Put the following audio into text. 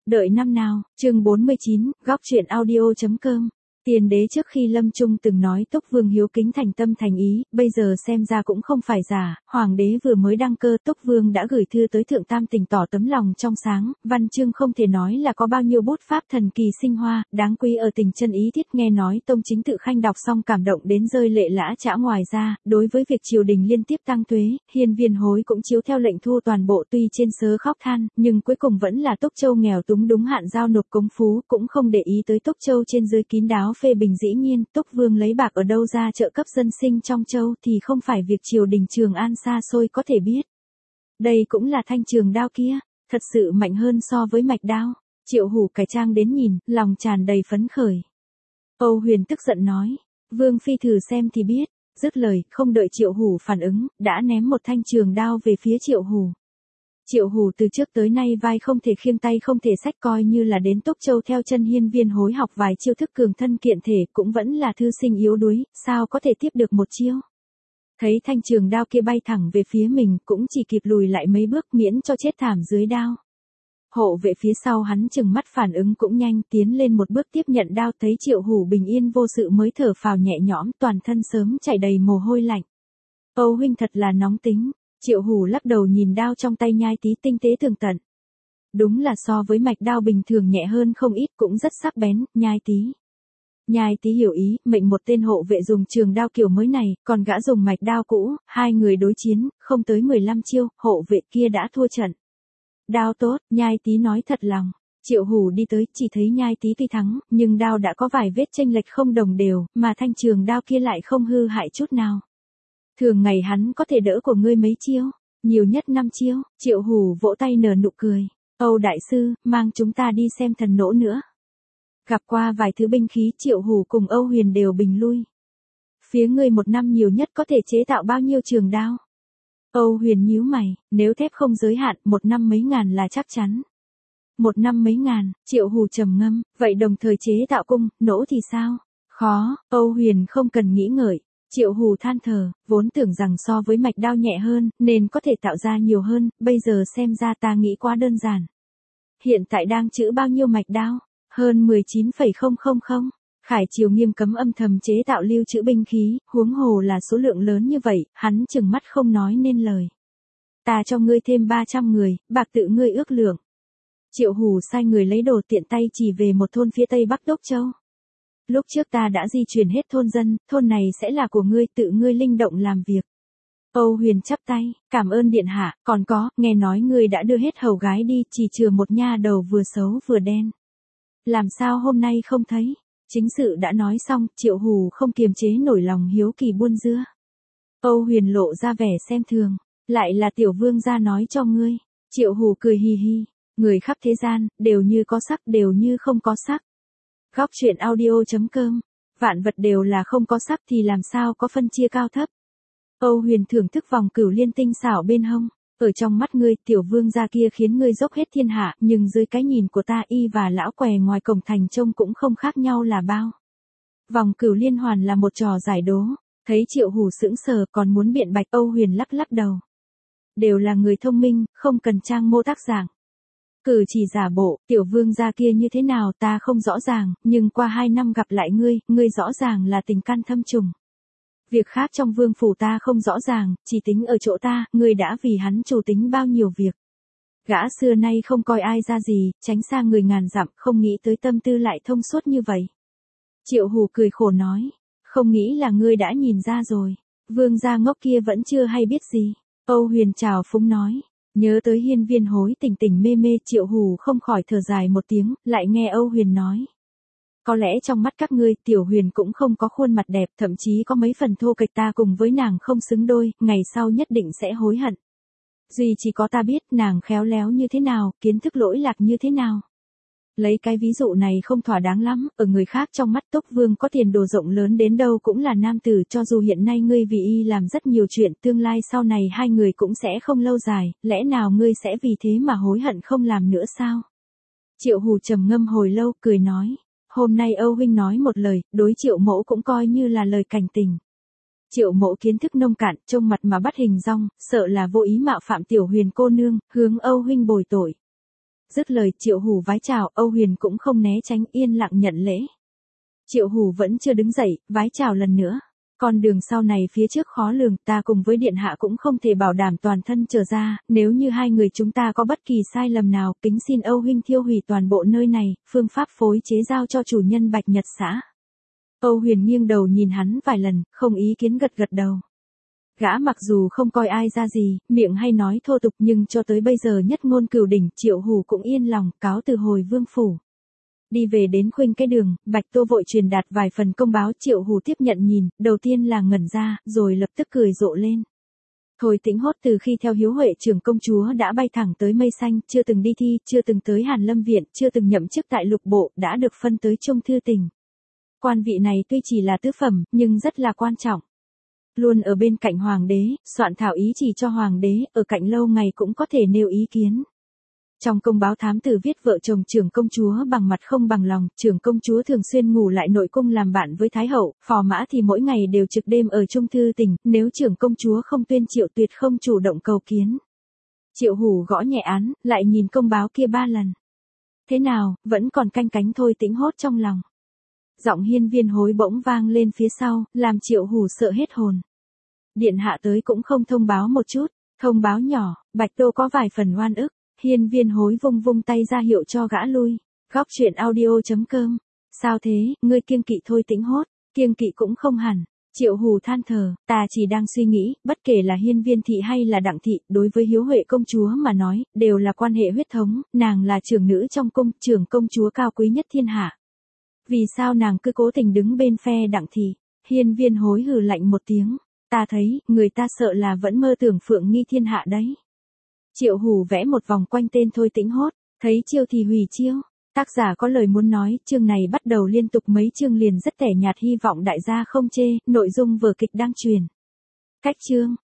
Đợi năm nào, chương 49, góc truyện audio.com. Tiền đế trước khi lâm chung từng nói Túc Vương hiếu kính thành tâm thành ý, bây giờ xem ra cũng không phải giả, hoàng đế vừa mới đăng cơ Túc Vương đã gửi thư tới Thượng Tam Tỉnh tỏ tấm lòng trong sáng, văn chương không thể nói là có bao nhiêu bút pháp thần kỳ sinh hoa, đáng quý ở tình chân ý thiết. Nghe nói Tông Chính Tự Khanh đọc xong cảm động đến rơi lệ lã chã. Ngoài ra, đối với việc triều đình liên tiếp tăng thuế, Hiên Viên Hối cũng chiếu theo lệnh thu toàn bộ. Tuy trên sớ khóc than, nhưng cuối cùng vẫn là Túc Châu nghèo túng đúng hạn giao nộp cống phú, cũng không để ý tới Túc Châu trên dưới kín đáo phê bình. Dĩ nhiên, Túc Vương lấy bạc ở đâu ra trợ cấp dân sinh trong châu thì không phải việc triều đình Trường An xa xôi có thể biết. Đây cũng là thanh trường đao kia, thật sự mạnh hơn so với mạch đao. Triệu Hủ cải trang đến nhìn, lòng tràn đầy phấn khởi. Âu Huyền tức giận nói, Vương phi thử xem thì biết. Dứt lời, không đợi Triệu Hủ phản ứng, đã ném một thanh trường đao về phía Triệu Hủ. Triệu Hủ từ trước tới nay vai không thể khiêng tay không thể xách, coi như là đến Túc Châu theo chân Hiên Viên Hối học vài chiêu thức cường thân kiện thể, cũng vẫn là thư sinh yếu đuối, sao có thể tiếp được một chiêu. Thấy thanh trường đao kia bay thẳng về phía mình, cũng chỉ kịp lùi lại mấy bước miễn cho chết thảm dưới đao. Hộ vệ phía sau hắn chừng mắt phản ứng cũng nhanh, tiến lên một bước tiếp nhận đao, thấy Triệu Hủ bình yên vô sự mới thở phào nhẹ nhõm, toàn thân sớm chảy đầy mồ hôi lạnh. Âu huynh thật là nóng tính. Triệu Hủ lắc đầu nhìn đao trong tay Nhai Tý tinh tế tường tận. Đúng là so với mạch đao bình thường nhẹ hơn không ít, cũng rất sắc bén. Nhai Tý hiểu ý, mệnh một tên hộ vệ dùng trường đao kiểu mới này, còn gã dùng mạch đao cũ, hai người đối chiến, không tới 15 chiêu, hộ vệ kia đã thua trận. Đao tốt, Nhai Tý nói thật lòng. Triệu Hủ đi tới, chỉ thấy Nhai Tý tuy thắng, nhưng đao đã có vài vết chênh lệch không đồng đều, mà thanh trường đao kia lại không hư hại chút nào. Thường ngày hắn có thể đỡ của ngươi mấy chiêu, nhiều nhất 5 chiêu. Triệu Hủ vỗ tay nở nụ cười. Âu đại sư, mang chúng ta đi xem thần nỗ nữa. Gặp qua vài thứ binh khí, Triệu Hủ cùng Âu Huyền đều bình lui. Phía ngươi một năm nhiều nhất có thể chế tạo bao nhiêu trường đao? Âu Huyền nhíu mày, nếu thép không giới hạn, một năm mấy ngàn là chắc chắn. Một năm mấy ngàn, Triệu Hủ trầm ngâm, vậy đồng thời chế tạo cung, nỗ thì sao? Khó. Âu Huyền không cần nghĩ ngợi. Triệu Hủ than thở, vốn tưởng rằng so với mạch đao nhẹ hơn, nên có thể tạo ra nhiều hơn, bây giờ xem ra ta nghĩ quá đơn giản. Hiện tại đang trữ bao nhiêu mạch đao? Hơn 19,000. Khải Triều nghiêm cấm âm thầm chế tạo lưu trữ binh khí, huống hồ là số lượng lớn như vậy, hắn chừng mắt không nói nên lời. Ta cho ngươi thêm 300 người, bạc tự ngươi ước lượng. Triệu Hủ sai người lấy đồ, tiện tay chỉ về một thôn phía tây bắc Đốc Châu. Lúc trước ta đã di chuyển hết thôn dân, thôn này sẽ là của ngươi, tự ngươi linh động làm việc. Âu Huyền chắp tay, cảm ơn điện hạ, còn có, nghe nói ngươi đã đưa hết hầu gái đi, chỉ chừa một nha đầu vừa xấu vừa đen. Làm sao hôm nay không thấy? Chính sự đã nói xong, Triệu Hủ không kiềm chế nổi lòng hiếu kỳ buôn dưa. Âu Huyền lộ ra vẻ xem thường, lại là tiểu vương gia nói cho ngươi. Triệu Hủ cười hì hì, người khắp thế gian, đều như có sắc đều như không có sắc. Góc truyện audio.com. Vạn vật đều là không có sắc thì làm sao có phân chia cao thấp. Âu Huyền thưởng thức vòng cửu liên tinh xảo bên hông. Ở trong mắt ngươi, tiểu vương gia kia khiến ngươi dốc hết thiên hạ, nhưng dưới cái nhìn của ta, y và lão què ngoài cổng thành trông cũng không khác nhau là bao. Vòng cửu liên hoàn là một trò giải đố. Thấy Triệu Hủ sững sờ còn muốn biện bạch, Âu Huyền lắc lắc đầu. Đều là người thông minh, không cần trang mô tác dạng. Cử chỉ giả bộ, tiểu vương gia kia như thế nào ta không rõ ràng, nhưng qua 2 năm gặp lại ngươi rõ ràng là tình căn thâm trùng. Việc khác trong vương phủ ta không rõ ràng, chỉ tính ở chỗ ta, ngươi đã vì hắn chủ tính bao nhiêu việc. Gã xưa nay không coi ai ra gì, tránh xa người ngàn dặm, không nghĩ tới tâm tư lại thông suốt như vậy. Triệu Hủ cười khổ nói, không nghĩ là ngươi đã nhìn ra rồi, vương gia ngốc kia vẫn chưa hay biết gì. Âu Huyền chào phúng nói. Nhớ tới Hiên Viên Hối tỉnh tỉnh mê mê, Triệu Hủ không khỏi thở dài một tiếng, lại nghe Âu Huyền nói. Có lẽ trong mắt các ngươi, Tiểu Huyền cũng không có khuôn mặt đẹp, thậm chí có mấy phần thô kệch, ta cùng với nàng không xứng đôi, ngày sau nhất định sẽ hối hận. Duy chỉ có ta biết nàng khéo léo như thế nào, kiến thức lỗi lạc như thế nào. Lấy cái ví dụ này không thỏa đáng lắm, ở người khác trong mắt Túc Vương có tiền đồ rộng lớn đến đâu cũng là nam tử, cho dù hiện nay ngươi vì y làm rất nhiều chuyện, tương lai sau này hai người cũng sẽ không lâu dài, lẽ nào ngươi sẽ vì thế mà hối hận không làm nữa sao? Triệu Hủ trầm ngâm hồi lâu, cười nói, hôm nay Âu huynh nói một lời, đối Triệu mẫu cũng coi như là lời cảnh tình. Triệu mẫu kiến thức nông cạn, trông mặt mà bắt hình dong, sợ là vô ý mạo phạm Tiểu Huyền cô nương, hướng Âu huynh bồi tội. Dứt lời Triệu Hủ vái chào, Âu Huyền cũng không né tránh, yên lặng nhận lễ. Triệu Hủ vẫn chưa đứng dậy, vái chào lần nữa. Con đường sau này phía trước khó lường, ta cùng với điện hạ cũng không thể bảo đảm toàn thân trở ra, nếu như hai người chúng ta có bất kỳ sai lầm nào, kính xin Âu huynh thiêu hủy toàn bộ nơi này, phương pháp phối chế giao cho chủ nhân Bạch Nhật xã. Âu Huyền nghiêng đầu nhìn hắn vài lần, không ý kiến gật gật đầu. Gã mặc dù không coi ai ra gì, miệng hay nói thô tục nhưng cho tới bây giờ nhất ngôn cửu đỉnh, Triệu Hủ cũng yên lòng, cáo từ hồi vương phủ. Đi về đến khuynh cái đường, Bạch Tô vội truyền đạt vài phần công báo, Triệu Hủ tiếp nhận nhìn, đầu tiên là ngẩn ra, rồi lập tức cười rộ lên. Thôi Tĩnh Hót từ khi theo Hiếu Huệ trưởng công chúa đã bay thẳng tới mây xanh, chưa từng đi thi, chưa từng tới Hàn Lâm viện, chưa từng nhậm chức tại lục bộ, đã được phân tới Trung thư tỉnh. Quan vị này tuy chỉ là tứ phẩm, nhưng rất là quan trọng. Luôn ở bên cạnh hoàng đế, soạn thảo ý chỉ cho hoàng đế, ở cạnh lâu ngày cũng có thể nêu ý kiến. Trong công báo thám tử viết vợ chồng trưởng công chúa bằng mặt không bằng lòng, trưởng công chúa thường xuyên ngủ lại nội cung làm bạn với Thái hậu, phò mã thì mỗi ngày đều trực đêm ở Trung thư tỉnh, nếu trưởng công chúa không tuyên triệu tuyệt không chủ động cầu kiến. Triệu Hủ gõ nhẹ án, lại nhìn công báo kia 3 lần. Thế nào, vẫn còn canh cánh Thôi Tĩnh Hót trong lòng. Giọng Hiên Viên Hối bỗng vang lên phía sau, làm Triệu Hủ sợ hết hồn. Điện hạ tới cũng không thông báo một chút, thông báo nhỏ, Bạch Tô có vài phần oan ức. Hiên Viên Hối vung vung tay ra hiệu cho gã lui. Góc truyện audio.com. Sao thế, ngươi kiêng kỵ Thôi Tĩnh Hót? Kiêng kỵ cũng không hẳn. Triệu Hủ than thở, ta chỉ đang suy nghĩ, bất kể là Hiên Viên thị hay là Đặng thị, đối với Hiếu Huệ công chúa mà nói, đều là quan hệ huyết thống, nàng là trưởng nữ trong cung, trưởng công chúa cao quý nhất thiên hạ. Vì sao nàng cứ cố tình đứng bên phe Đặng thị? Hiên Viên Hối hừ lạnh một tiếng, ta thấy, người ta sợ là vẫn mơ tưởng phượng nghi thiên hạ đấy. Triệu Hủ vẽ một vòng quanh tên Thôi Tĩnh Hót, thấy chiêu thì hủy chiêu. Tác giả có lời muốn nói, chương này bắt đầu liên tục mấy chương liền rất tẻ nhạt, hy vọng đại gia không chê, nội dung vở kịch đang truyền. Cách chương.